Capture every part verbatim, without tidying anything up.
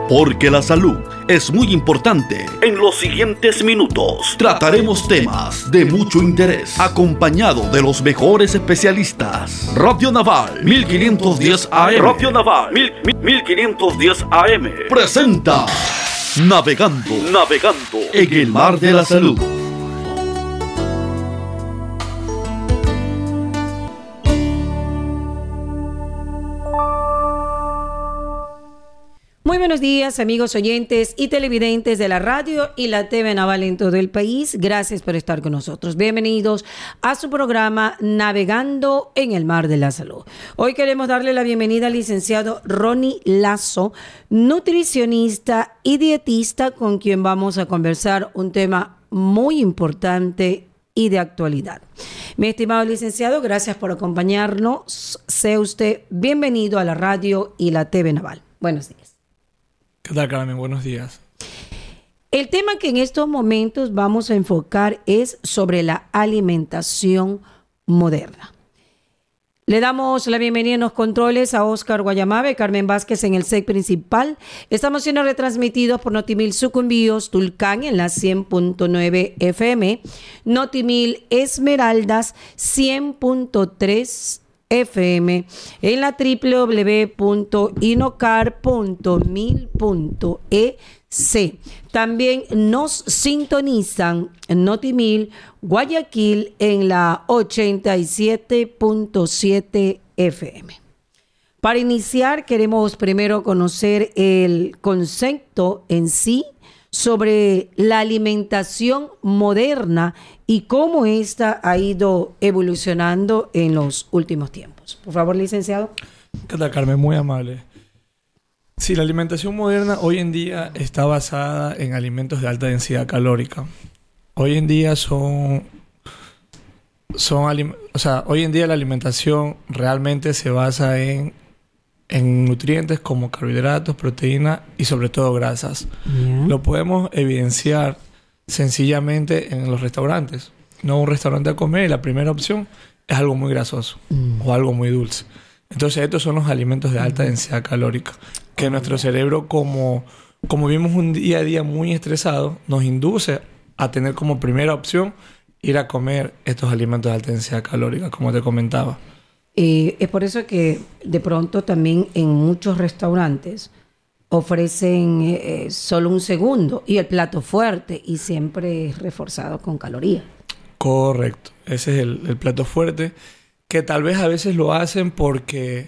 Porque la salud es muy importante. En los siguientes minutos trataremos temas de mucho interés, acompañado de los mejores especialistas. Radio Naval mil quinientos diez A M. Radio Naval mil quinientos diez A M presenta Navegando, navegando en el mar de la salud. Muy buenos días, amigos oyentes y televidentes de la radio y la T V Naval en todo el país. Gracias por estar con nosotros. Bienvenidos a su programa Navegando en el Mar de la Salud. Hoy queremos darle la bienvenida al licenciado Ronnie Lazo, nutricionista y dietista, con quien vamos a conversar un tema muy importante y de actualidad. Mi estimado licenciado, gracias por acompañarnos. Sea usted bienvenido a la radio y la T V Naval. Buenos días. ¿Qué tal, Carmen? Buenos días. El tema que en estos momentos vamos a enfocar es sobre la alimentación moderna. Le damos la bienvenida en los controles a Oscar Guayamabe, Carmen Vázquez en el set principal. Estamos siendo retransmitidos por Notimil Sucumbíos, Tulcán en la cien punto nueve F M, Notimil Esmeraldas cien punto tres F M, en la doble u doble u doble u punto inocar punto mil punto e ce. También nos sintonizan en Notimil Guayaquil en la ochenta y siete punto siete F M. Para iniciar, queremos primero conocer el concepto en sí sobre la alimentación moderna y cómo ésta ha ido evolucionando en los últimos tiempos. Por favor, licenciado. ¿Qué tal, Carmen? Muy amable. Sí, la alimentación moderna hoy en día está basada en alimentos de alta densidad calórica. Hoy en día son... son o sea, hoy en día la alimentación realmente se basa en en nutrientes como carbohidratos, proteínas y sobre todo grasas. Yeah. Lo podemos evidenciar sencillamente en los restaurantes. No un restaurante a comer y la primera opción es algo muy grasoso mm. o algo muy dulce. Entonces estos son los alimentos de alta mm. densidad calórica que oh, nuestro yeah. cerebro, como, como vivimos un día a día muy estresado, nos induce a tener como primera opción ir a comer estos alimentos de alta densidad calórica, como te comentaba. Eh, es por eso que de pronto también en muchos restaurantes ofrecen eh, solo un segundo y el plato fuerte y siempre es reforzado con calorías. Correcto. Ese es el, el plato fuerte, que tal vez a veces lo hacen porque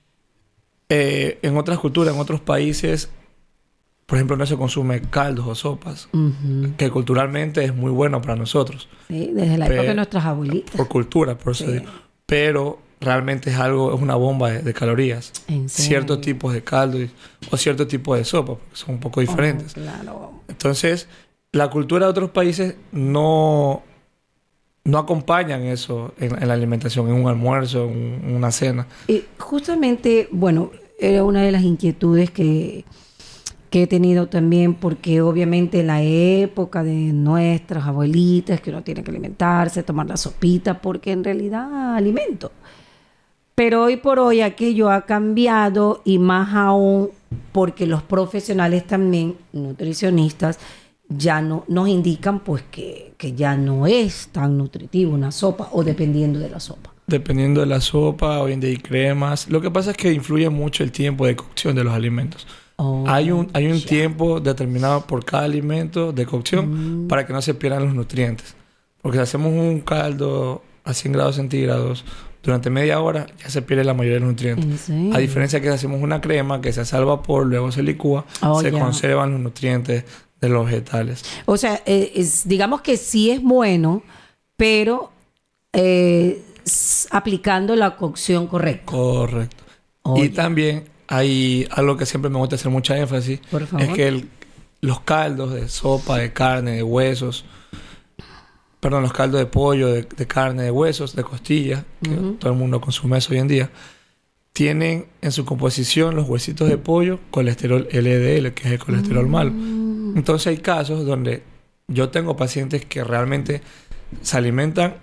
eh, en otras culturas, en otros países, por ejemplo, no se consume caldos o sopas, uh-huh. que culturalmente es muy bueno para nosotros. Sí, desde la Pero, época de nuestras abuelitas. Por cultura, por eso sí. digo. Pero realmente es algo, es una bomba de, de calorías. Ciertos tipos de caldo y, o ciertos tipos de sopa, porque son un poco diferentes. Oh, claro. Entonces, la cultura de otros países no, no acompañan eso en, en la alimentación, en un almuerzo, en una cena. Y justamente, bueno, era una de las inquietudes que, que he tenido también, porque obviamente en la época de nuestras abuelitas, que uno tiene que alimentarse, tomar la sopita, porque en realidad alimento. Pero hoy por hoy aquello ha cambiado y más aún porque los profesionales también, nutricionistas, ya no nos indican pues que, que ya no es tan nutritivo una sopa o dependiendo de la sopa. Dependiendo de la sopa, hoy en día hay cremas. Lo que pasa es que influye mucho el tiempo de cocción de los alimentos. Oh, hay un, hay un yeah. tiempo determinado por cada alimento de cocción mm. para que no se pierdan los nutrientes. Porque si hacemos un caldo a cien grados centígrados durante media hora, ya se pierde la mayoría de los nutrientes. A diferencia que si hacemos una crema que se hace al vapor, luego se licúa, oh, se yeah. conservan los nutrientes de los vegetales. O sea, eh, es, digamos que sí es bueno, pero eh, s- aplicando la cocción correcta. Correcto. Oh, y yeah. también hay algo que siempre me gusta hacer mucha énfasis. Por favor. Es que el, los caldos de sopa, de carne, de huesos, perdón, los caldos de pollo, de, de carne, de huesos, de costillas, que uh-huh. todo el mundo consume eso hoy en día, tienen en su composición los huesitos de pollo colesterol L D L, que es el colesterol uh-huh. malo. Entonces hay casos donde yo tengo pacientes que realmente se alimentan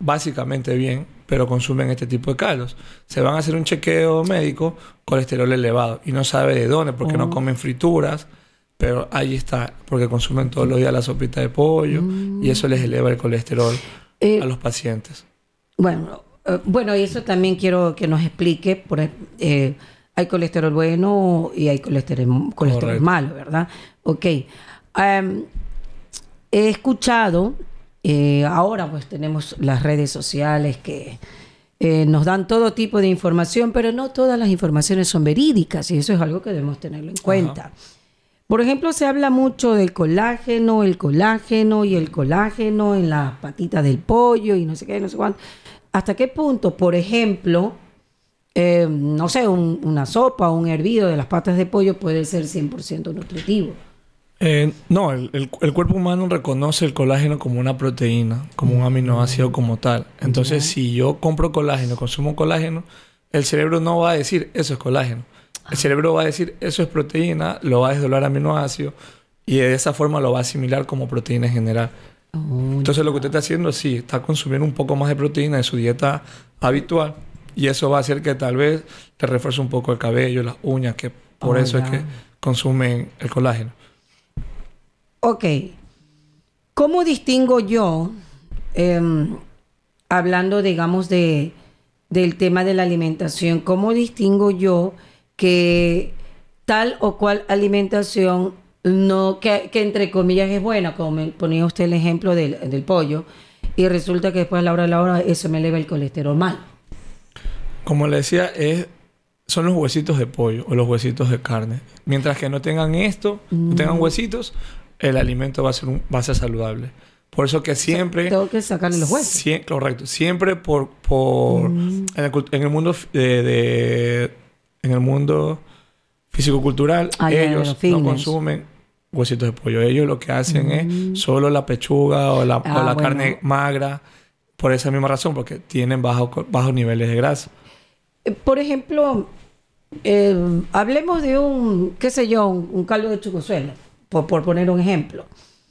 básicamente bien, pero consumen este tipo de caldos. Se van a hacer un chequeo médico, colesterol elevado, y no sabe de dónde, porque oh. no comen frituras, pero ahí está, porque consumen todos los días la sopita de pollo, mm. y eso les eleva el colesterol eh, a los pacientes. Bueno, uh, bueno, y eso también quiero que nos explique, por, eh, hay colesterol bueno y hay colesterol, colesterol malo, ¿verdad? Ok. Um, he escuchado... Eh, ahora pues tenemos las redes sociales que eh, nos dan todo tipo de información, pero no todas las informaciones son verídicas y eso es algo que debemos tenerlo en cuenta. Ajá. Por ejemplo, se habla mucho del colágeno, el colágeno y el colágeno en las patitas del pollo y no sé qué, no sé cuánto. ¿Hasta qué punto, por ejemplo, eh, no sé, un, una sopa o un hervido de las patas de pollo puede ser cien por ciento nutritivo? Eh, no, el, el, el cuerpo humano reconoce el colágeno como una proteína, como un aminoácido como tal. Entonces, yeah. si yo compro colágeno, consumo colágeno, el cerebro no va a decir eso es colágeno. El cerebro va a decir eso es proteína, lo va a desdoblar a aminoácido y de esa forma lo va a asimilar como proteína en general. Oh, Entonces, yeah. lo que usted está haciendo, sí, está consumiendo un poco más de proteína en su dieta habitual y eso va a hacer que tal vez te refuerce un poco el cabello, las uñas, que por oh, eso yeah. es que consumen el colágeno. Ok, ¿cómo distingo yo, eh, hablando, digamos, de, del tema de la alimentación, cómo distingo yo que tal o cual alimentación, no que, que entre comillas es buena, como me ponía usted el ejemplo del, del pollo, y resulta que después a la hora de la hora eso me eleva el colesterol mal? Como le decía, es, son los huesitos de pollo o los huesitos de carne. Mientras que no tengan esto, mm. no tengan huesitos, el alimento va a ser un, va a ser saludable. Por eso que siempre... Tengo que sacarle los huesos. Sie, correcto. Siempre por... por mm. en, el, en el mundo de, de... En el mundo físico-cultural, ah, ellos yeah, no consumen huesitos de pollo. Ellos lo que hacen mm. es solo la pechuga o la, ah, o la bueno. carne magra. Por esa misma razón, porque tienen bajos bajos niveles de grasa. Por ejemplo, eh, hablemos de un, qué sé yo, un, un caldo de chucuzuela. Por, por poner un ejemplo,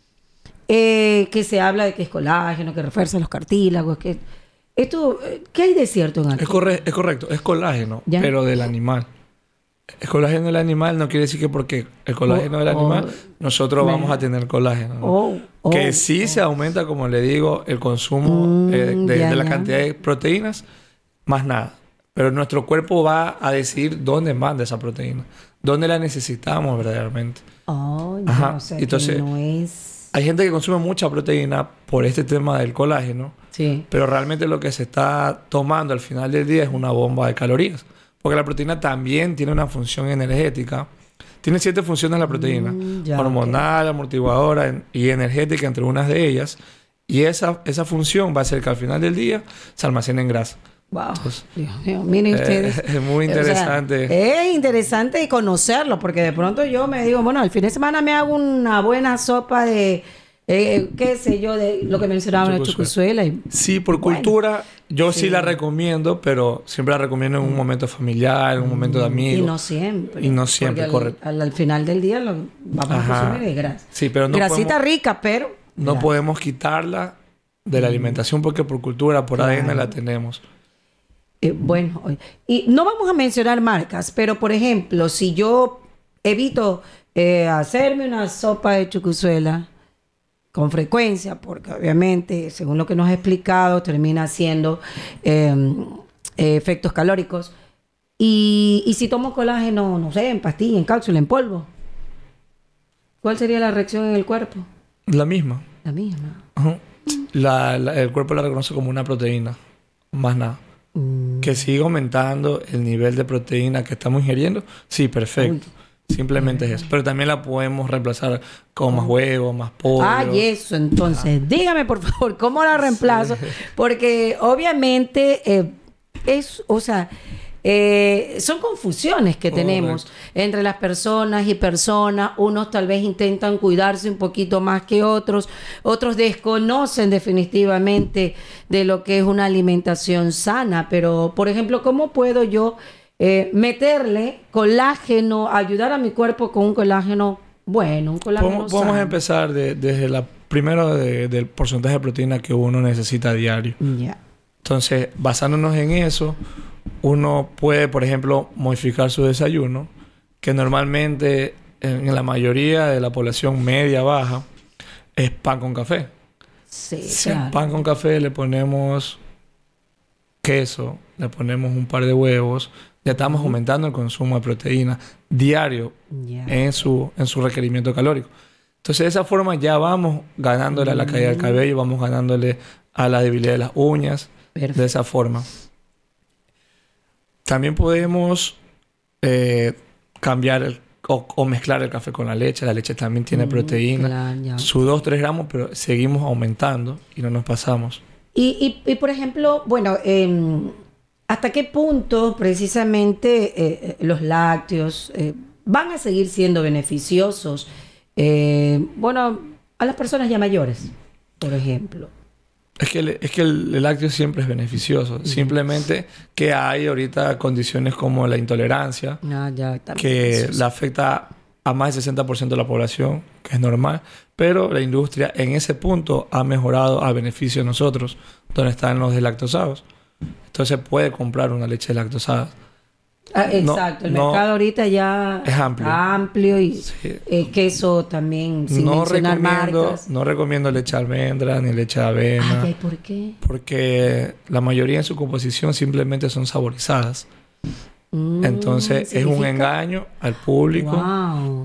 eh, que se habla de que es colágeno, que refuerza los cartílagos, que esto, ¿qué hay de cierto en aquello? Es, corre- es correcto, es colágeno, ¿ya? Pero del animal. El colágeno del animal no quiere decir que porque el colágeno oh, del animal, oh, nosotros man. vamos a tener colágeno, ¿no? Oh, oh, que sí oh. se aumenta, como le digo, el consumo mm, eh, de, ya, de la ya. cantidad de proteínas, más nada. Pero nuestro cuerpo va a decidir dónde manda esa proteína, dónde la necesitamos verdaderamente. Oh, ya, Ajá. O sea, entonces, que no es... hay gente que consume mucha proteína por este tema del colágeno, sí. pero realmente lo que se está tomando al final del día es una bomba de calorías. Porque la proteína también tiene una función energética. Tiene siete funciones la proteína. Mm, ya, hormonal, okay. amortiguadora y energética, entre unas de ellas. Y esa, esa función va a hacer que al final del día se almacene en grasa. Wow. Entonces, Dios mío, miren ustedes. Eh, es muy interesante. O sea, es interesante conocerlo, porque de pronto yo me digo, bueno, el fin de semana me hago una buena sopa de, eh, qué sé yo, de lo que mencionaban, la chucuzuela. Y, sí, por bueno, cultura, yo sí. sí la recomiendo, pero siempre la recomiendo en un momento familiar, en un momento de amigos. Y no siempre. Y no siempre, al, correcto. Al, al final del día lo vamos Ajá. a consumir de grasa. Sí, pero no Grasita podemos, rica, pero... No grasa. podemos quitarla de la alimentación porque por cultura, por claro. A D N la tenemos. Eh, bueno, y no vamos a mencionar marcas, pero por ejemplo, si yo evito eh, hacerme una sopa de chucuzuela con frecuencia, porque obviamente, según lo que nos ha explicado, termina siendo eh, eh, efectos calóricos, y, y si tomo colágeno, no sé, en pastilla, en cápsula, en polvo, ¿cuál sería la reacción en el cuerpo? La misma. La misma. Uh-huh. la, la, el cuerpo la reconoce como una proteína, más nada. Mm. Que siga aumentando el nivel de proteína que estamos ingiriendo, sí, perfecto. Uy. Simplemente es eso. Pero también la podemos reemplazar con más huevos, más pollo. Ah, y eso. Entonces, ah. dígame, por favor, ¿cómo la reemplazo? Sí. Porque obviamente eh, es, o sea, eh, son confusiones que Correcto. tenemos entre las personas y personas. Unos tal vez intentan cuidarse un poquito más que otros. Otros desconocen definitivamente de lo que es una alimentación sana. Pero, por ejemplo, ¿cómo puedo yo eh, meterle colágeno, ayudar a mi cuerpo con un colágeno bueno, un colágeno Podemos, podemos empezar de, desde la primero de, del porcentaje de proteína que uno necesita a diario. Yeah. Entonces, basándonos en eso, uno puede, por ejemplo, modificar su desayuno, que normalmente en la mayoría de la población media baja es pan con café. Sí, si claro. al pan con café le ponemos queso, le ponemos un par de huevos, ya estamos uh-huh. aumentando el consumo de proteína diario yeah. en su en su requerimiento calórico. Entonces, de esa forma ya vamos ganándole uh-huh. a la caída del cabello, vamos ganándole a la debilidad de las uñas. Perfecto. De esa forma. También podemos eh, cambiar el, o, o mezclar el café con la leche. La leche también tiene mm, proteína. Claro, su dos, tres gramos, pero seguimos aumentando y no nos pasamos. Y, y, y por ejemplo, bueno, eh, ¿hasta qué punto precisamente eh, los lácteos eh, van a seguir siendo beneficiosos? Eh, bueno, a las personas ya mayores, por ejemplo. Es que, el, es que el, el lácteo siempre es beneficioso. Uh-huh. Simplemente que hay ahorita condiciones como la intolerancia, ah, ya, que le afecta a más del sesenta por ciento de la población, que es normal. Pero la industria en ese punto ha mejorado a beneficio de nosotros, donde están los deslactosados. Entonces puede comprar una leche lactosada. Ah, exacto, no, el mercado no, ahorita ya es amplio, amplio y sí. eh, queso también, sin no mencionar marcas. No recomiendo leche de almendra ni leche de avena. Ay, ¿por qué? Porque la mayoría en su composición simplemente son saborizadas. Mm, Entonces ¿significa? Es un engaño al público. Wow.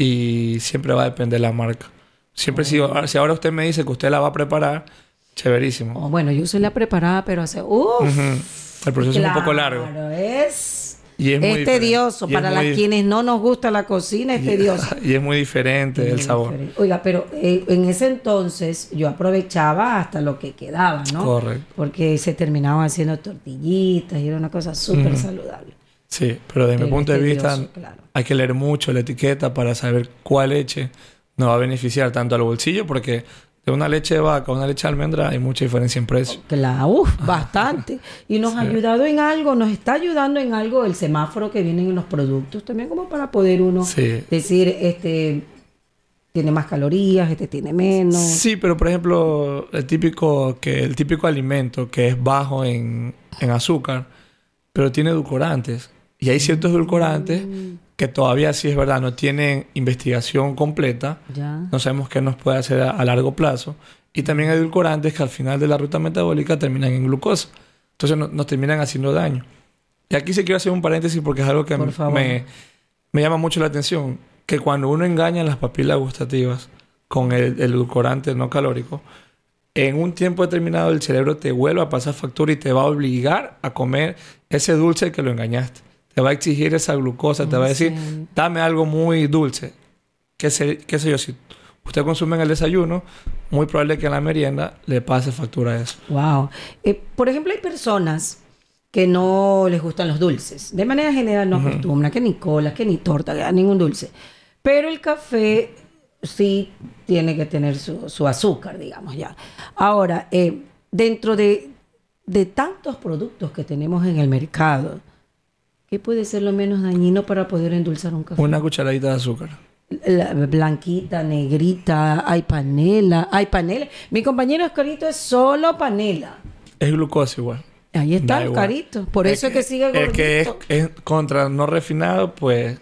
Y siempre va a depender de la marca. Siempre oh. si, si ahora usted me dice que usted la va a preparar, chéverísimo. Oh, bueno, yo soy la preparada, pero hace... Uf, uh-huh. El proceso claro, es un poco largo. Claro, es... Y es, es tedioso. Para las quienes no nos gusta la cocina, es y, tedioso. Y es muy diferente es el muy sabor. Diferente. Oiga, pero eh, en ese entonces yo aprovechaba hasta lo que quedaba, ¿no? Correcto. Porque se terminaban haciendo tortillitas y era una cosa súper mm. saludable. Sí, pero desde pero mi punto de vista tedioso, claro. hay que leer mucho la etiqueta para saber cuál leche nos va a beneficiar tanto al bolsillo, porque... de una leche de vaca a una leche de almendra hay mucha diferencia en precio. Claro, uf, bastante. Y nos sí. ha ayudado en algo, nos está ayudando en algo el semáforo que vienen en los productos también, como para poder uno sí. decir, este tiene más calorías, este tiene menos. Sí, pero por ejemplo, el típico que el típico alimento que es bajo en, en azúcar, pero tiene edulcorantes. Y hay ciertos edulcorantes mm. que todavía, sí es verdad, no tienen investigación completa. Ya. No sabemos qué nos puede hacer a, a largo plazo. Y también hay edulcorantes que al final de la ruta metabólica terminan en glucosa. Entonces no, nos terminan haciendo daño. Y aquí sí quiero hacer un paréntesis porque es algo que me, me, me llama mucho la atención. Que cuando uno engaña las papilas gustativas con el, el edulcorante no calórico, en un tiempo determinado el cerebro te vuelve a pasar factura y te va a obligar a comer ese dulce que lo engañaste. Te va a exigir esa glucosa, te va a decir, sí. dame algo muy dulce. ¿Qué sé, qué sé yo? Si usted consume en el desayuno, muy probable que en la merienda le pase factura a eso. Wow. Eh, por ejemplo, hay personas que no les gustan los dulces. De manera general no uh-huh. acostumbran que ni cola, que ni torta, que ningún dulce. Pero el café sí tiene que tener su, su azúcar, digamos ya. Ahora, eh, dentro de, de tantos productos que tenemos en el mercado, ¿qué puede ser lo menos dañino para poder endulzar un café? Una cucharadita de azúcar. La blanquita, negrita, hay panela, hay panela. Mi compañero Oscarito es solo panela. Es glucosa igual. Ahí está, Oscarito. Por es eso es que, que sigue gordito. Es que es, es contra no refinado, pues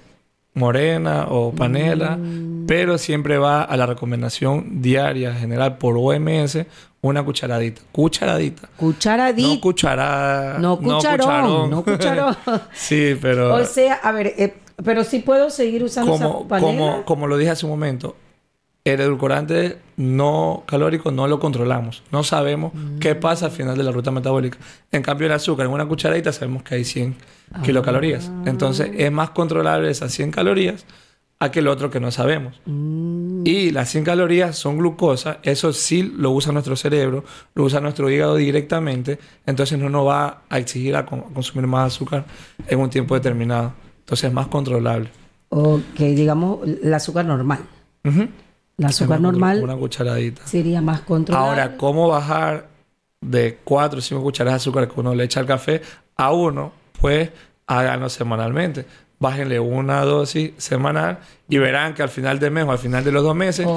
morena o panela, mm. pero siempre va a la recomendación diaria general por O M S, una cucharadita. Cucharadita. Cucharadita. No cucharada. No cucharón. No cucharón. Sí, pero... O sea, a ver, eh, pero sí puedo seguir usando como, esa panela. Como, como lo dije hace un momento, el edulcorante no calórico no lo controlamos. No sabemos mm. qué pasa al final de la ruta metabólica. En cambio, el azúcar en una cucharadita sabemos que hay cien ah. kilocalorías. Entonces, es más controlable esas cien calorías a que el otro que no sabemos. Mm. Y las cien calorías son glucosa. Eso sí lo usa nuestro cerebro, lo usa nuestro hígado directamente. Entonces, no nos va a exigir a, con, a consumir más azúcar en un tiempo determinado. Entonces, es más controlable. Ok, digamos, el azúcar normal. Uh-huh. El azúcar normal una cucharadita. Sería más controlable. Ahora, ¿cómo bajar de cuatro o cinco cucharadas de azúcar que uno le echa al café a uno? Pues háganlo semanalmente. Bájenle una dosis semanal y verán que al final del mes o al final de los dos meses oh.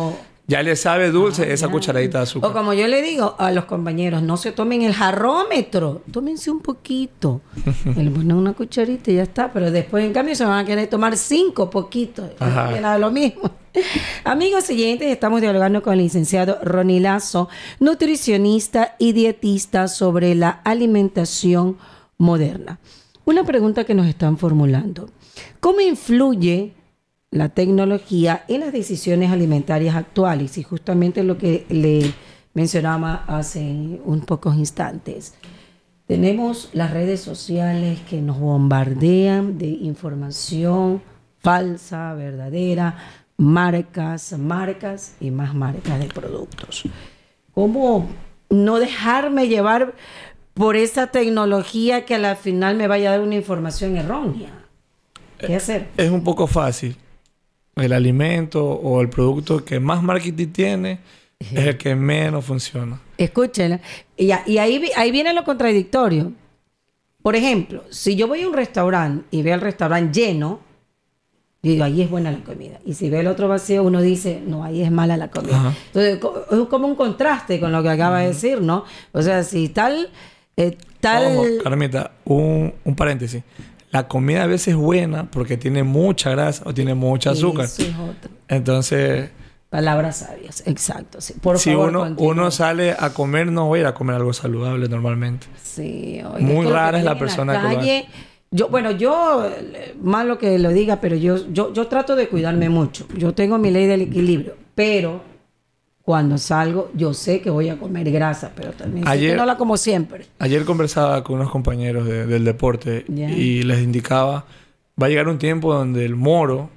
Ya le sabe dulce ah, esa ya. cucharadita de azúcar. O como yo le digo a los compañeros, no se tomen el jarrómetro, tómense un poquito. Le ponen una cucharita y ya está, pero después en cambio se van a querer tomar cinco poquitos. Era lo mismo. Amigos siguientes, estamos dialogando con el licenciado Ronnie Lazo, nutricionista y dietista, sobre la alimentación moderna. Una pregunta que nos están formulando: ¿cómo influye la tecnología en las decisiones alimentarias actuales? Y justamente lo que le mencionaba hace un pocos instantes. Tenemos las redes sociales que nos bombardean de información falsa, verdadera, marcas, marcas y más marcas de productos. ¿Cómo no dejarme llevar por esa tecnología que a la final me vaya a dar una información errónea? ¿Qué hacer? Es un poco fácil. El alimento o el producto que más marketing tiene es el que menos funciona. Escuchen, y, y ahí, ahí viene lo contradictorio. Por ejemplo, si yo voy a un restaurante y veo el restaurante lleno, digo, ahí es buena la comida. Y si veo el otro vacío, uno dice, no, ahí es mala la comida. Ajá. Entonces, es como un contraste con lo que acaba uh-huh. de decir, ¿no? O sea, si tal... Eh, tal... Ojo, Carmita, un, un paréntesis. La comida a veces es buena porque tiene mucha grasa o tiene mucha azúcar. Eso es otro. Entonces... Palabras sabias, exacto. Sí. Por si favor, uno, uno sale a comer, no voy a ir a comer algo saludable normalmente. Sí. Oiga, muy rara es la persona la calle, que lo hace. Yo, bueno, yo, malo que lo diga, pero yo, yo, yo trato de cuidarme mucho. Yo tengo mi ley del equilibrio, pero cuando salgo, yo sé que voy a comer grasa, pero también ayer, sé que no la como siempre. Ayer conversaba con unos compañeros de, del deporte yeah. y les indicaba, va a llegar un tiempo donde el moro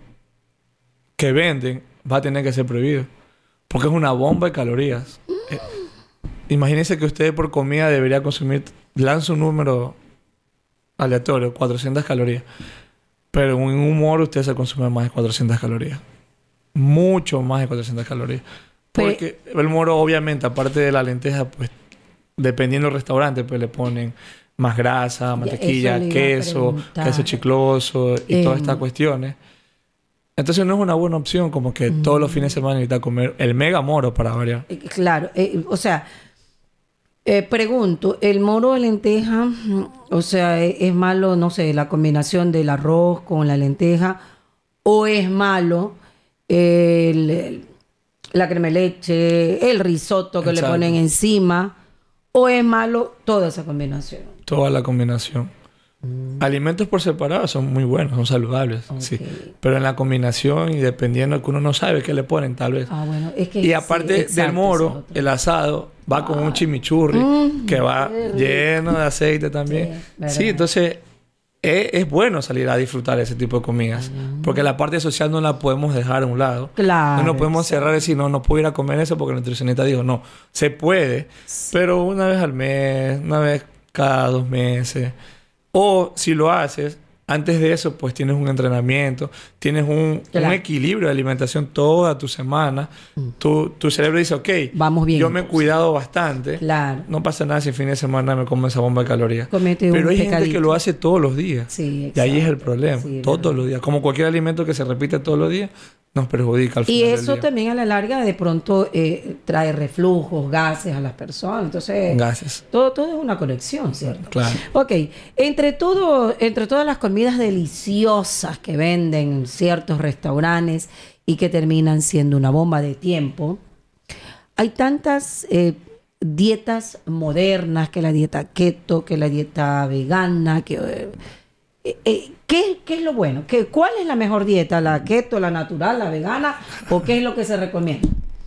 que venden va a tener que ser prohibido, porque es una bomba de calorías. Mm. Eh, imagínense que usted por comida debería consumir, lanza un número aleatorio, cuatrocientas calorías, pero en un moro usted se consume más de cuatrocientas calorías. Mucho más de cuatrocientas calorías. Porque Pero, el moro, obviamente, aparte de la lenteja, pues, dependiendo del restaurante, pues le ponen más grasa, mantequilla, queso, queso chicloso y eh, todas estas cuestiones. Entonces no es una buena opción como que mm. todos los fines de semana necesita comer el mega moro para variar. Claro, eh, o sea, eh, pregunto, ¿el moro de lenteja, o sea, es, es malo, no sé, la combinación del arroz con la lenteja, o es malo el... el la crema de leche, el risotto que Exacto. le ponen encima, o es malo toda esa combinación? Toda la combinación. Mm. Alimentos por separado son muy buenos, son saludables, okay. sí. Pero en la combinación y dependiendo que uno no sabe qué le ponen, tal vez. Ah, bueno, es que y aparte sí, exacto, del moro, el asado va ah. con un chimichurri mm, que va lleno de aceite también. Sí, sí entonces... Es, es bueno salir a disfrutar ese tipo de comidas. Uh-huh. Porque la parte social no la podemos dejar a un lado. Claro. No nos podemos cerrar y decir, no, no puedo ir a comer eso porque el nutricionista dijo, no, se puede. Sí. Pero una vez al mes, una vez cada dos meses. O si lo haces, antes de eso, pues tienes un entrenamiento, tienes un, claro. un equilibrio de alimentación toda tu semana. Mm. Tu, tu cerebro dice, ok, vamos bien, yo me he cuidado bastante. Claro. No pasa nada si el fin de semana me como esa bomba de calorías. Comete Pero un hay pecadito. gente que lo hace todos los días. Sí, exacto. Y ahí es el problema. Sí, todos verdad. los días. Como cualquier alimento que se repite todos los días, nos perjudica al final Y del eso día. también a la larga de pronto eh, trae reflujos, gases a las personas. Entonces, gases. Todo, todo es una conexión, ¿cierto? Claro. Ok. Entre todo, entre todas las comidas deliciosas que venden en ciertos restaurantes y que terminan siendo una bomba de tiempo, hay tantas eh, dietas modernas, que la dieta keto, que la dieta vegana, que... Eh, Eh, ¿qué, ¿Qué es lo bueno? ¿Qué, ¿Cuál es la mejor dieta? ¿La keto, la natural, la vegana? ¿O qué es lo que se recomienda?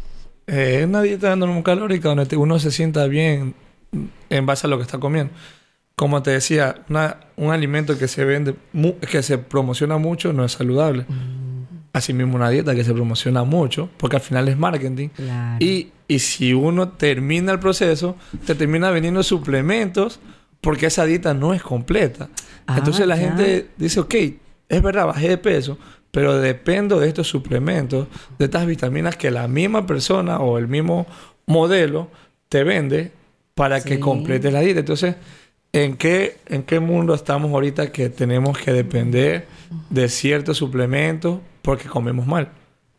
Es eh, una dieta normocalórica donde uno se sienta bien en base a lo que está comiendo. Como te decía, una, un alimento que se vende, mu- que se promociona mucho no es saludable. Mm. Asimismo, una dieta que se promociona mucho, porque al final es marketing. Claro. Y, y si uno termina el proceso, te termina vendiendo suplementos porque esa dieta no es completa. Ah, Entonces la ya. gente dice, ok, es verdad, bajé de peso, pero dependo de estos suplementos, de estas vitaminas que la misma persona o el mismo modelo te vende para sí. que completes la dieta. Entonces, ¿en qué, ¿en qué mundo estamos ahorita que tenemos que depender de ciertos suplementos porque comemos mal?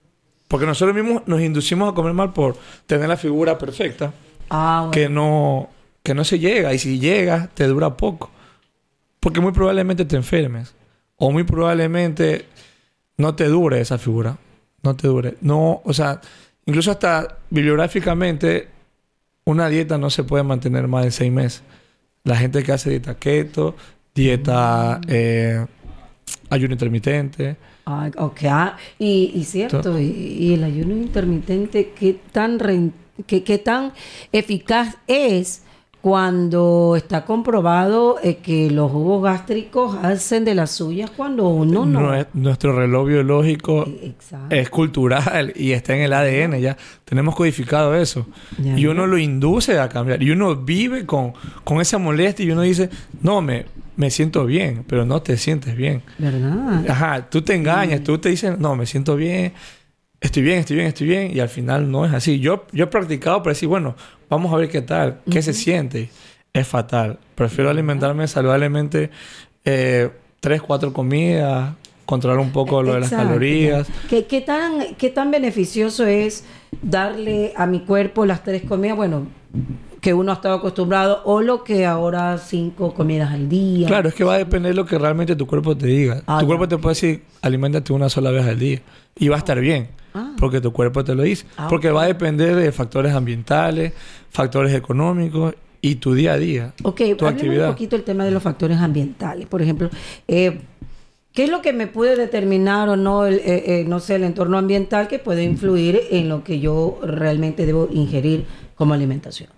Porque nosotros mismos nos inducimos a comer mal por tener la figura perfecta. Ah, bueno. Que no, que no se llega. Y si llega, te dura poco. Porque muy probablemente te enfermes. O muy probablemente no te dure esa figura. No te dure. No, o sea, incluso hasta bibliográficamente, una dieta no se puede mantener más de seis meses. La gente que hace dieta keto, dieta mm. eh, ayuno intermitente. Ah, ok. Ah, y, y cierto, y, y el ayuno intermitente, ¿qué tan, re, qué, qué tan eficaz es cuando está comprobado eh, que los jugos gástricos hacen de las suyas cuando uno no? no Nuestro reloj biológico Exacto. es cultural y está en el A D N ya. Tenemos codificado eso. Ya, y uno ya. lo induce a cambiar. Y uno vive con, con esa molestia y uno dice, no, me, me siento bien, pero no te sientes bien. ¿Verdad? Ajá, tú te engañas, sí. tú te dices, no, me siento bien, estoy bien, estoy bien, estoy bien. Y al final no es así. Yo, yo he practicado para decir, bueno, vamos a ver qué tal, qué uh-huh. se siente. Es fatal. Prefiero alimentarme saludablemente eh, tres, cuatro comidas, controlar un poco lo Exacto. de las calorías. ¿Qué, qué, tan, ¿Qué tan beneficioso es darle a mi cuerpo las tres comidas? Bueno, que uno ha estado acostumbrado, o lo que ahora cinco comidas al día. Claro, es que va a depender de lo que realmente tu cuerpo te diga. Ah, tu ya. cuerpo te puede decir, aliméntate una sola vez al día. Y va a estar bien. Ah. Porque tu cuerpo te lo dice. Ah, porque okay. va a depender de factores ambientales, factores económicos y tu día a día. Ok, hablemos un poquito del tema de los factores ambientales. Por ejemplo, eh, ¿qué es lo que me puede determinar o no, el, eh, eh, no sé, el entorno ambiental que puede influir en lo que yo realmente debo ingerir como alimentación?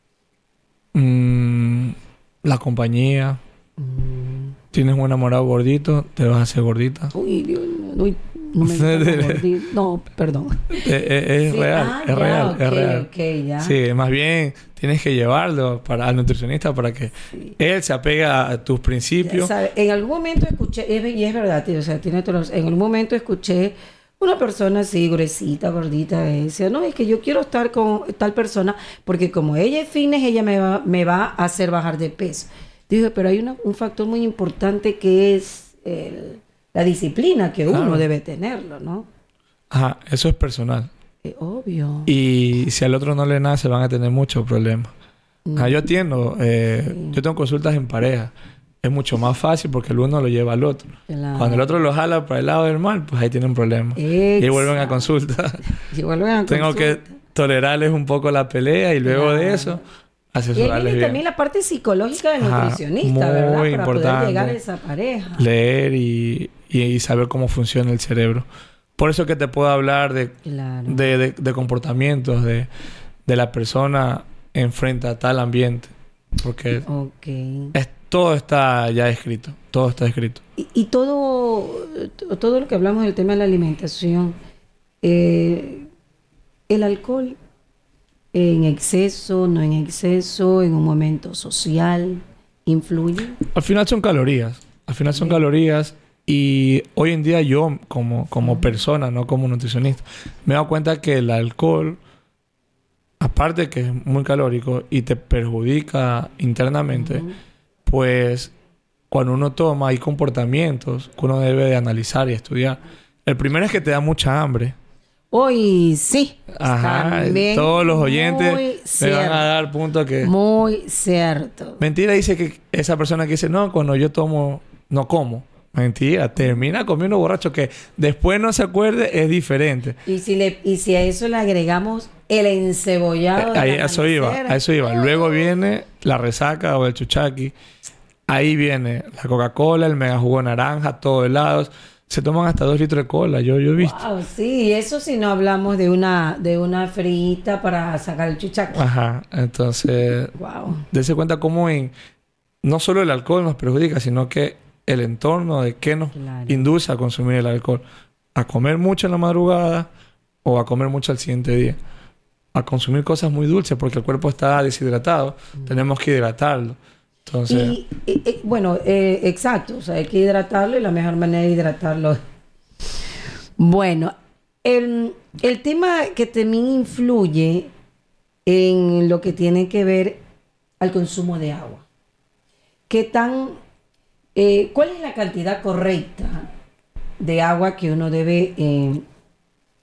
Mm, la compañía. Mm. Tienes un enamorado gordito, te vas a hacer gordita. Uy, Dios mío. No, me no, perdón. Es, es sí. real, ah, es ya, real, okay, es real. Okay, ya. Sí, más bien tienes que llevarlo para, al nutricionista para que sí. él se apegue a tus principios. ¿Sabe? En algún momento escuché, y es verdad, tío, o sea, tiene todos, en algún momento escuché una persona así, gruesita, gordita, decía, no, es que yo quiero estar con tal persona porque como ella es fitness, ella me va, me va a hacer bajar de peso. Dije, pero hay una, un factor muy importante que es el... la disciplina que uno claro. debe tenerlo, ¿no? Ajá, eso es personal. Es obvio. Y si al otro no le nace, van a tener muchos problemas. Mm. Ah, yo atiendo, eh, sí. yo tengo consultas en pareja. Es mucho más fácil porque el uno lo lleva al otro. Claro. Cuando el otro lo jala para el lado del mal, pues ahí tienen problemas. Exacto. Y vuelven a consulta. Y vuelven a tengo consulta. que tolerarles un poco la pelea y luego claro. de eso asesorarles y bien. También la parte psicológica del Ajá, nutricionista, ¿verdad? Para importante. Poder llegar a esa pareja. Leer y, y, y saber cómo funciona el cerebro. Por eso que te puedo hablar de, claro. de, de, de comportamientos de, de la persona enfrente a tal ambiente. Porque okay. es, todo está ya escrito. Todo está escrito. Y, y todo, todo lo que hablamos del tema de la alimentación, eh, el alcohol en exceso, no en exceso, en un momento social, influye. Al final son calorías. Al final son sí. calorías. Y hoy en día yo, como, como persona, no como nutricionista, me he dado cuenta que el alcohol, aparte que es muy calórico y te perjudica internamente, uh-huh. pues cuando uno toma hay comportamientos que uno debe de analizar y estudiar. El primero es que te da mucha hambre. Hoy sí. Ajá. También todos los oyentes me van a dar punto que... Muy cierto. Mentira dice que esa persona que dice, no, cuando yo tomo, no como. Mentira. Termina comiendo borracho que después no se acuerde, es diferente. Y si, le, y si a eso le agregamos el encebollado... Eh, ahí, a eso iba. A eso iba. Luego viene la resaca o el chuchaqui. Ahí viene la Coca-Cola, el mega jugo de naranja, todos helados. Se toman hasta dos litros de cola, yo, yo he visto. Wow, sí, eso si no hablamos de una, de una frita para sacar el chuchaco. Ajá, entonces, wow. Dese cuenta cómo en, no solo el alcohol nos perjudica, sino que el entorno de qué nos claro. induce a consumir el alcohol. A comer mucho en la madrugada o a comer mucho al siguiente día. A consumir cosas muy dulces porque el cuerpo está deshidratado. Mm. Tenemos que hidratarlo. Entonces... Y, y, y, bueno, eh, exacto. O sea, hay que hidratarlo y la mejor manera de hidratarlo. Bueno, el, el tema que también influye en lo que tiene que ver al consumo de agua. ¿Qué tan, eh, ¿Cuál es la cantidad correcta de agua que uno debe eh,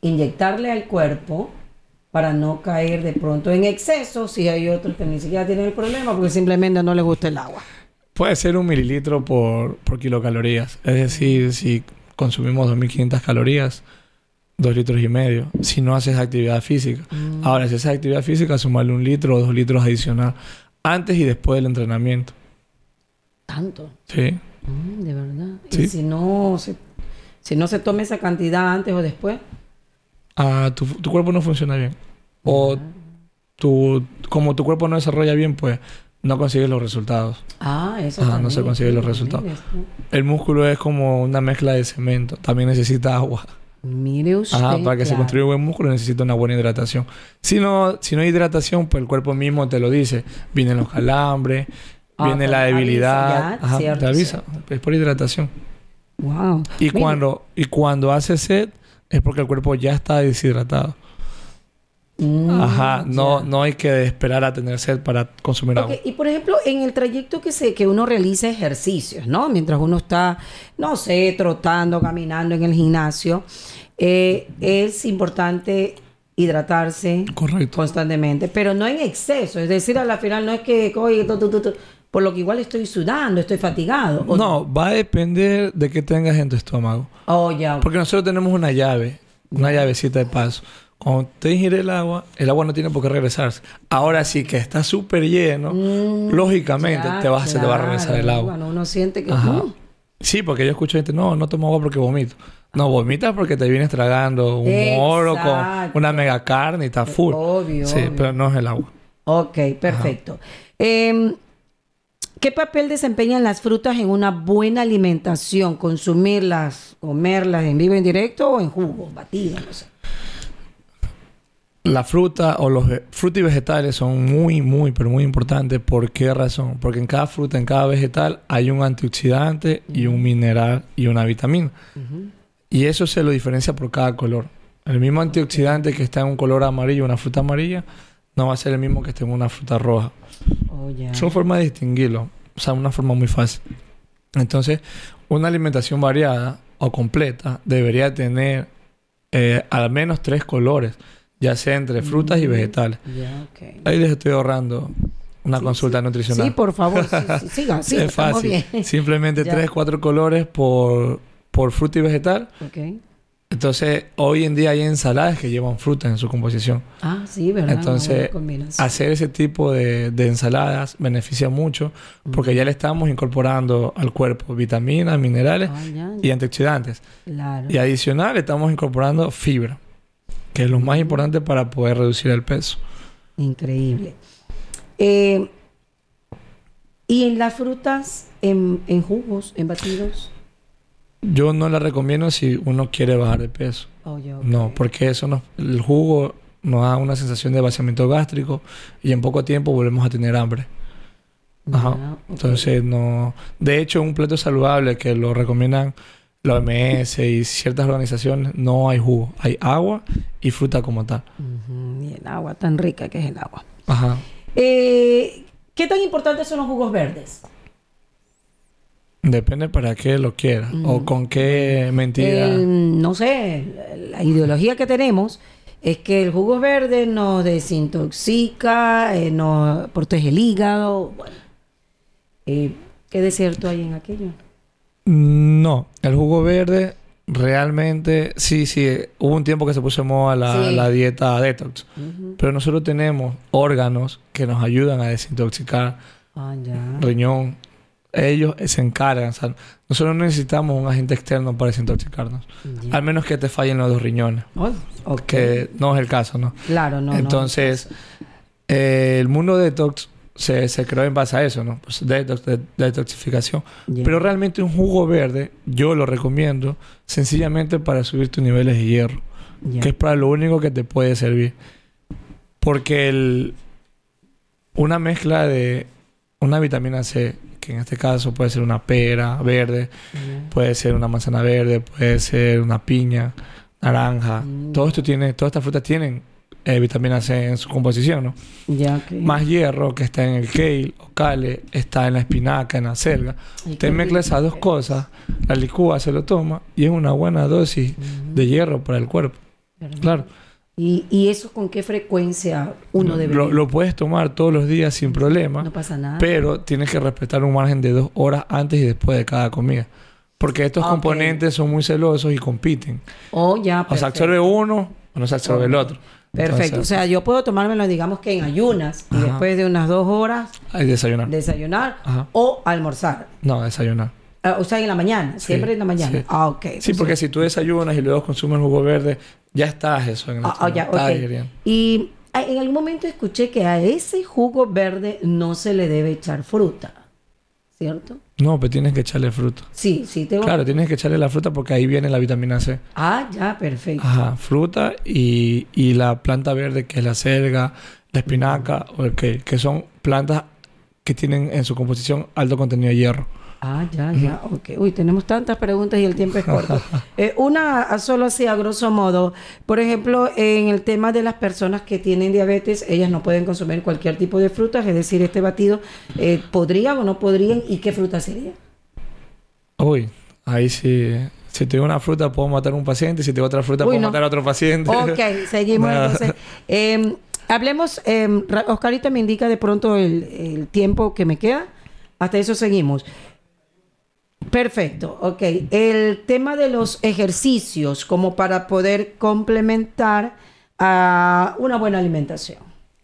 inyectarle al cuerpo para no caer de pronto en exceso, si hay otros que ni siquiera tienen el problema porque simplemente no les gusta el agua. Puede ser un mililitro por, por kilocalorías. Es decir, si consumimos dos mil quinientas calorías, dos litros y medio. Si no haces actividad física. Mm. Ahora, si haces actividad física, sumarle un litro o dos litros adicional. Antes y después del entrenamiento. ¿Tanto? Sí. Mm, de verdad. ¿Sí? ¿Y si no se, si no se toma esa cantidad antes o después? Ah, tu, tu cuerpo no funciona bien. O tu, como tu cuerpo no desarrolla bien, pues no consigues los resultados. Ah, eso ah, también. No se consiguen los resultados. El músculo es como una mezcla de cemento. También necesita agua. Mire usted. Ajá, para que claro. se construya un buen músculo necesita una buena hidratación. Si no, si no hay hidratación, pues el cuerpo mismo te lo dice. Vienen los calambres, ah, viene la debilidad. Avisa, ya, Ajá, cierto, te avisa. cierto. Es por hidratación. Wow. Y cuando, y cuando hace sed, es porque el cuerpo ya está deshidratado. Mm, Ajá, no, ya. no hay que esperar a tener sed para consumir okay. agua. Y por ejemplo, en el trayecto que se que uno realiza ejercicios, ¿no? Mientras uno está, no sé, trotando, caminando en el gimnasio, eh, es importante hidratarse Correcto. constantemente, pero no en exceso. Es decir, a la final no es que, oye, tu, tu, tu, tu, por lo que igual estoy sudando, estoy fatigado. No, no, va a depender de qué tengas en tu estómago. Oh, ya. Porque nosotros tenemos una llave, una llavecita de paso. Cuando te ingiere el agua, el agua no tiene por qué regresarse. Ahora sí que está súper lleno, mm, lógicamente ya, te vas, claro, se te va a regresar el agua. Bueno, uno siente que... Ajá. Uh. Sí, porque yo escucho gente, no, no tomo agua porque vomito. No, vomitas porque te vienes tragando un moro con una mega carne y está full. Obvio, sí, obvio. Pero no es el agua. Ok, perfecto. Eh, ¿Qué papel desempeñan las frutas en una buena alimentación? ¿Consumirlas, comerlas en vivo, en directo o en jugos, batidos? No sé. La fruta o los frutas y vegetales son muy, muy, pero muy importantes. ¿Por qué razón? Porque en cada fruta, en cada vegetal, hay un antioxidante y un mineral y una vitamina. Uh-huh. Y eso se lo diferencia por cada color. El mismo antioxidante que está en un color amarillo, una fruta amarilla, no va a ser el mismo que esté en una fruta roja. Oh, yeah. Son formas de distinguirlo. O sea, una forma muy fácil. Entonces, una alimentación variada o completa debería tener eh, al menos tres colores, ya sea entre frutas mm, y vegetales. Yeah, okay. Ahí les estoy ahorrando una sí, consulta sí. nutricional. Sí, por favor. Sí, sí, siga, siga, es fácil. Bien. Simplemente tres, cuatro colores por, por fruta y vegetal. Okay. Entonces, hoy en día hay ensaladas que llevan frutas en su composición. Ah, sí, ¿verdad? Entonces, hacer ese tipo de, de ensaladas beneficia mucho porque uh-huh. ya le estamos incorporando al cuerpo vitaminas, minerales ah, ya, ya. y antioxidantes. Claro. Y adicional, estamos incorporando fibra, que es lo más importante para poder reducir el peso. Increíble. Eh, ¿Y en las frutas, en, en jugos, en batidos? Yo no la recomiendo si uno quiere bajar de peso. Oh, yeah, okay. No, porque eso nos, el jugo nos da una sensación de vaciamiento gástrico y en poco tiempo volvemos a tener hambre. Ajá. Yeah, okay. Entonces, no... De hecho, un plato saludable que lo recomiendan la O M S y ciertas organizaciones, no hay jugo. Hay agua y fruta como tal. Uh-huh. Y el agua tan rica que es el agua. Ajá. Eh, ¿Qué tan importantes son los jugos verdes? Depende para qué lo quieras mm. o con qué mentira. El, no sé, la ideología que tenemos es que el jugo verde nos desintoxica, eh, nos protege el hígado. Bueno, eh, ¿qué de cierto hay en aquello? No, el jugo verde realmente, sí, sí, hubo un tiempo que se puso de moda la, sí. la dieta detox, uh-huh. pero nosotros tenemos órganos que nos ayudan a desintoxicar, ah, ya. riñón. Ellos se encargan. O sea, nosotros no necesitamos un agente externo para desintoxicarnos. Yeah. Al menos que te fallen los dos riñones. Oh, okay. Que no es el caso, ¿no? Claro, no. Entonces, no eh, el mundo detox se, se creó en base a eso, ¿no? Pues detox, de, de detoxificación. Yeah. Pero realmente un jugo verde, yo lo recomiendo sencillamente para subir tus niveles de hierro. Yeah. Que es para lo único que te puede servir. Porque el, una mezcla de una vitamina C, que en este caso puede ser una pera verde, uh-huh. puede ser una manzana verde, puede ser una piña, naranja. Uh-huh. Todo esto tiene, todas estas frutas tienen eh, vitamina C en su composición, ¿no? Yeah, okay. Más hierro que está en el kale o kale, está en la espinaca, en la selga. Usted mezcla esas dos cosas, la licúa, se lo toma y es una buena dosis uh-huh. de hierro para el cuerpo. ¿verdad? Claro. ¿Y, ¿Y eso con qué frecuencia uno debe? Lo, lo puedes tomar todos los días sin problema. No pasa nada. Pero tienes que respetar un margen de dos horas antes y después de cada comida. Porque estos okay. componentes son muy celosos y compiten. Oh, ya, perfecto. O se absorbe uno o no se absorbe oh. el otro. Perfecto. Entonces, o sea, yo puedo tomármelo, digamos que en ayunas. Ajá. Y después de unas dos horas... Hay desayunar. Desayunar. Ajá. O almorzar. No, desayunar. Uh, o sea, en la mañana. Sí, siempre en la mañana. Sí. Ah, ok. Sí, porque si tú desayunas y luego consumes jugo verde, ya estás eso en el ah, oh, ya, estás okay. digeriendo. Y en algún momento escuché que a ese jugo verde no se le debe echar fruta. ¿Cierto? No, pero tienes que echarle fruta. Sí, sí. Tengo... Claro, tienes que echarle la fruta porque ahí viene la vitamina C. Ah, ya, perfecto. Ajá, fruta y, y la planta verde que es la selga, la espinaca, o el que, que son plantas que tienen en su composición alto contenido de hierro. Ah, ya, ya, ok. Uy, tenemos tantas preguntas y el tiempo es corto. eh, una solo así, a grosso modo. Por ejemplo, en el tema de las personas que tienen diabetes, ellas no pueden consumir cualquier tipo de frutas, es decir, este batido, eh, ¿podrían o no podrían? ¿Y qué fruta sería? Uy, ahí sí... Si te doy una fruta, puedo matar a un paciente. Si te doy otra fruta, Uy, puedo no. matar a otro paciente. Ok, seguimos entonces. Eh, hablemos, eh, Oscarito me indica de pronto el, el tiempo que me queda. Hasta eso seguimos. Perfecto, ok. El tema de los ejercicios como para poder complementar a una buena alimentación.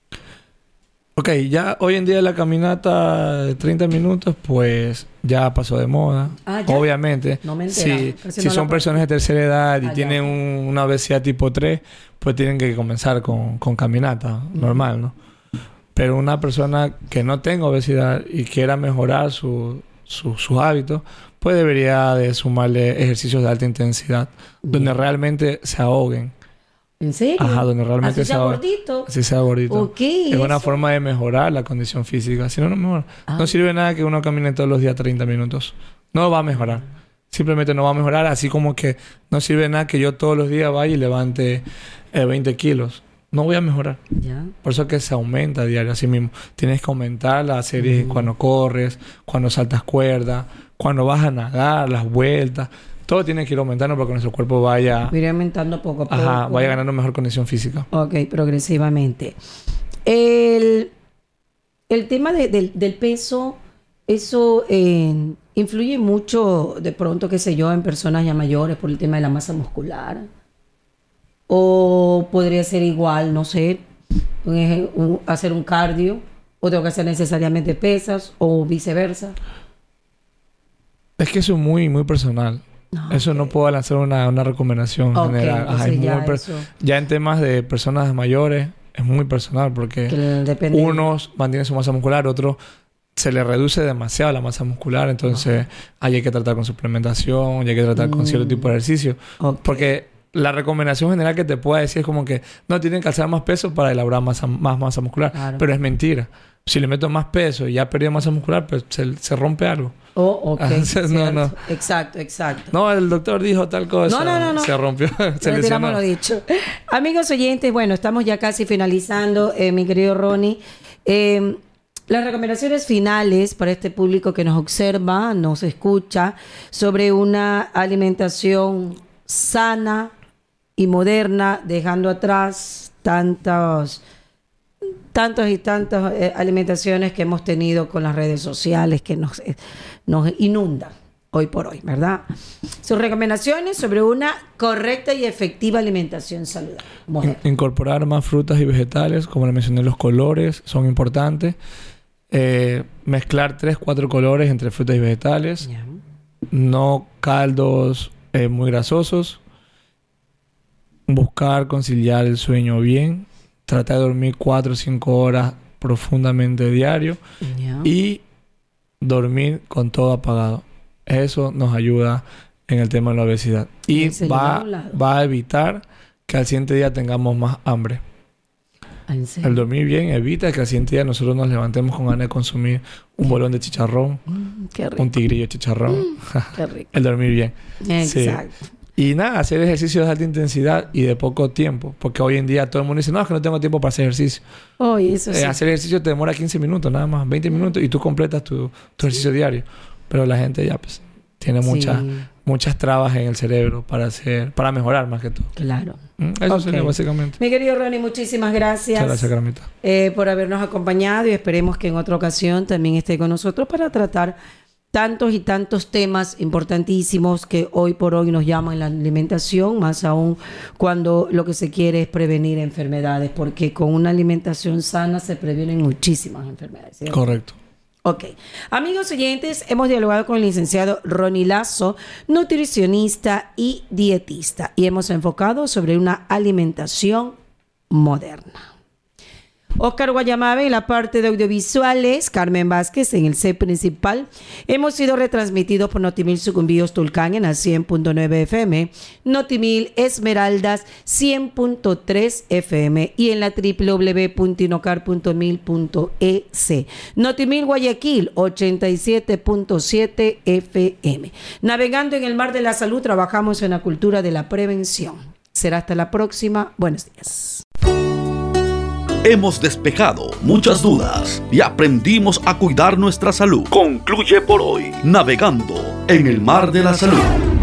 Ok, ya hoy en día la caminata de treinta minutos pues ya pasó de moda. Ah, ¿ya? Obviamente. No me entero. Si, si no son personas de tercera edad y ah, tienen un, una obesidad tipo tres, pues tienen que comenzar con, con caminata uh-huh. normal, ¿no? Pero una persona que no tenga obesidad y quiera mejorar su, su, sus hábitos, pues debería de sumarle ejercicios de alta intensidad, Bien. donde realmente se ahoguen. ¿En serio? Ajá, donde realmente así sea ahoguen. gordito. Así sea gordito. Okay, es eso. una forma de mejorar la condición física. Si no, no mejora. Ah. No sirve nada que uno camine todos los días treinta minutos. No va a mejorar. Simplemente no va a mejorar. Así como que no sirve nada que yo todos los días vaya y levante eh, veinte kilos. No voy a mejorar. Ya. Por eso es que se aumenta a diario. Así mismo. Tienes que aumentar la serie mm. cuando corres, cuando saltas cuerda, cuando vas a nadar, las vueltas. Todo tiene que ir aumentando para que nuestro cuerpo vaya... Ir aumentando poco a poco. Ajá, vaya ganando mejor condición física. Ok, progresivamente. El, el tema de, de, del peso, eso eh, influye mucho de pronto, qué sé yo, en personas ya mayores por el tema de la masa muscular. O podría ser igual, no sé, un, un, hacer un cardio, o tengo que hacer necesariamente pesas, o viceversa. Es que eso es muy, muy personal. No, eso okay. no puedo lanzar una, una recomendación okay, general. Ajá, es ya, muy ya en temas de personas mayores es muy personal porque unos mantienen su masa muscular, otros se les reduce demasiado la masa muscular, entonces okay. ahí hay que tratar con suplementación, hay que tratar mm. con cierto tipo de ejercicio. Okay. Porque la recomendación general que te pueda decir es como que no tienen que alzar más peso para elaborar masa, más masa muscular, claro. pero es mentira. Si le meto más peso y ya ha perdido masa muscular, pues se, se rompe algo. Oh, ok. Entonces, no, no. Exacto, exacto. No, el doctor dijo tal cosa. No, no, no. no. Se rompió. Se lesionó. Lo dicho. Amigos oyentes, bueno, estamos ya casi finalizando, eh, mi querido Ronnie. Eh, las recomendaciones finales para este público que nos observa, nos escucha, sobre una alimentación sana y moderna, dejando atrás tantos... tantas y tantas eh, alimentaciones que hemos tenido con las redes sociales que nos, eh, nos inundan hoy por hoy, ¿verdad? Sus recomendaciones sobre una correcta y efectiva alimentación saludable. Moderna. Incorporar más frutas y vegetales, como le mencioné, los colores son importantes. Eh, mezclar tres, cuatro colores entre frutas y vegetales. Yeah. No caldos eh, muy grasosos. Buscar conciliar el sueño bien. Tratar de dormir cuatro o cinco horas profundamente diario. Yeah. Y dormir con todo apagado. Eso nos ayuda en el tema de la obesidad. Y va, va a evitar que al siguiente día tengamos más hambre. ¿En serio? El dormir bien evita que al siguiente día nosotros nos levantemos con ganas de consumir un bolón de chicharrón. Mm, qué rico. Un tigrillo de chicharrón. Mm, qué rico. El dormir bien. Exacto. Sí. Y nada, hacer ejercicios de alta intensidad y de poco tiempo. Porque hoy en día todo el mundo dice, no, es que no tengo tiempo para hacer ejercicio. Oh, eso sí. eh, hacer ejercicio te demora quince minutos nada más, veinte minutos, y tú completas tu, tu ejercicio diario. Pero la gente ya, pues, tiene Sí. muchas, muchas trabas en el cerebro para hacer, para mejorar más que todo. Claro. Mm, Eso Ok. sería básicamente. Mi querido Ronnie, muchísimas gracias. Muchas gracias, Carmita. eh, por habernos acompañado y esperemos que en otra ocasión también esté con nosotros para tratar tantos y tantos temas importantísimos que hoy por hoy nos llaman la alimentación, más aún cuando lo que se quiere es prevenir enfermedades, porque con una alimentación sana se previenen muchísimas enfermedades, ¿cierto? Correcto. Ok. Amigos oyentes, hemos dialogado con el licenciado Ronnie Lazo, nutricionista y dietista, y hemos enfocado sobre una alimentación moderna. Oscar Guayamabe en la parte de audiovisuales, Carmen Vázquez en el set principal. Hemos sido retransmitidos por Notimil Sucumbíos Tulcán en la cien punto nueve F M, Notimil Esmeraldas cien punto tres F M y en la doble u doble u doble u punto inocar punto mil punto e c. Notimil Guayaquil ochenta y siete punto siete F M. Navegando en el mar de la salud, trabajamos en la cultura de la prevención. Será hasta la próxima. Buenos días. Hemos despejado muchas dudas y aprendimos a cuidar nuestra salud. Concluye por hoy Navegando en el Mar de la Salud.